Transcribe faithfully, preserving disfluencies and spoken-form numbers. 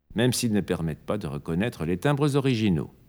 même s'ils ne permettent pas de reconnaître les timbres originaux.